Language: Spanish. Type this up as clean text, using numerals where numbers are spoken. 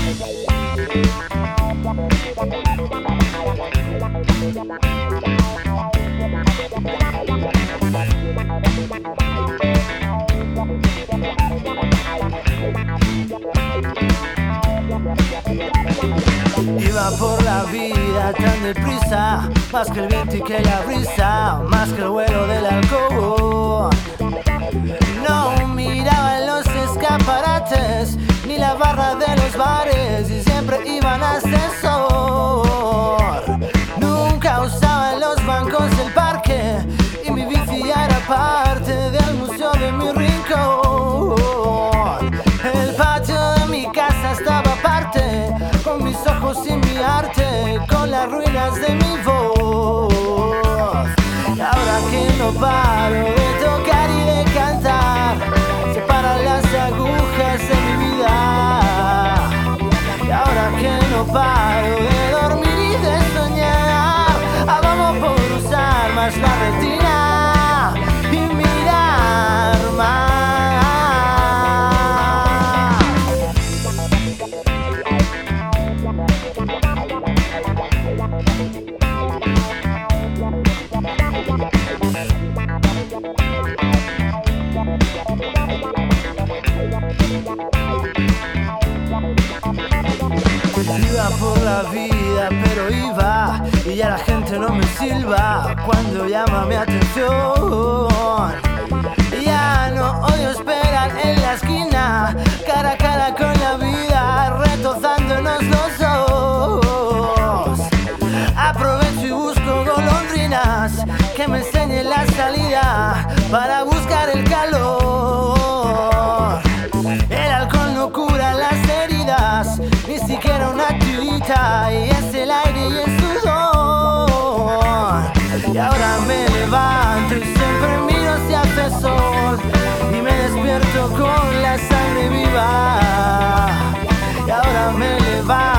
Iba por la vida tan deprisa, más que el viento y que la brisa, más que el vuelo del alcohol. No miraba en los escaparates ni la barra de los bares, y siempre iba en ascensor. Nunca usaba los bancos del parque, y mi bici ya era parte del museo de mi rincón. El patio de mi casa estaba aparte, con mis ojos y mi arte, con las ruinas de mi voz. Y ahora que no paro de tocar y de cantar, se paran las agujas de mi vida. Y ahora que no paro de dormir y de soñar, vamos por usar más la retina y mirar más. Iba por la vida, pero iba, y ya la gente no me silba cuando llama mi atención. Ya no odio esperar en la esquina, cara a cara con la vida, retozándonos los ojos. Aprovecho y busco golondrinas que me enseñen la salida para buscar el calor. El alcohol no cura las heridas, ni siquiera una tirita, y es el aire y el sudor. Y ahora me levanto y siempre miro si hace sol, y me despierto con la sangre viva. Y ahora me levanto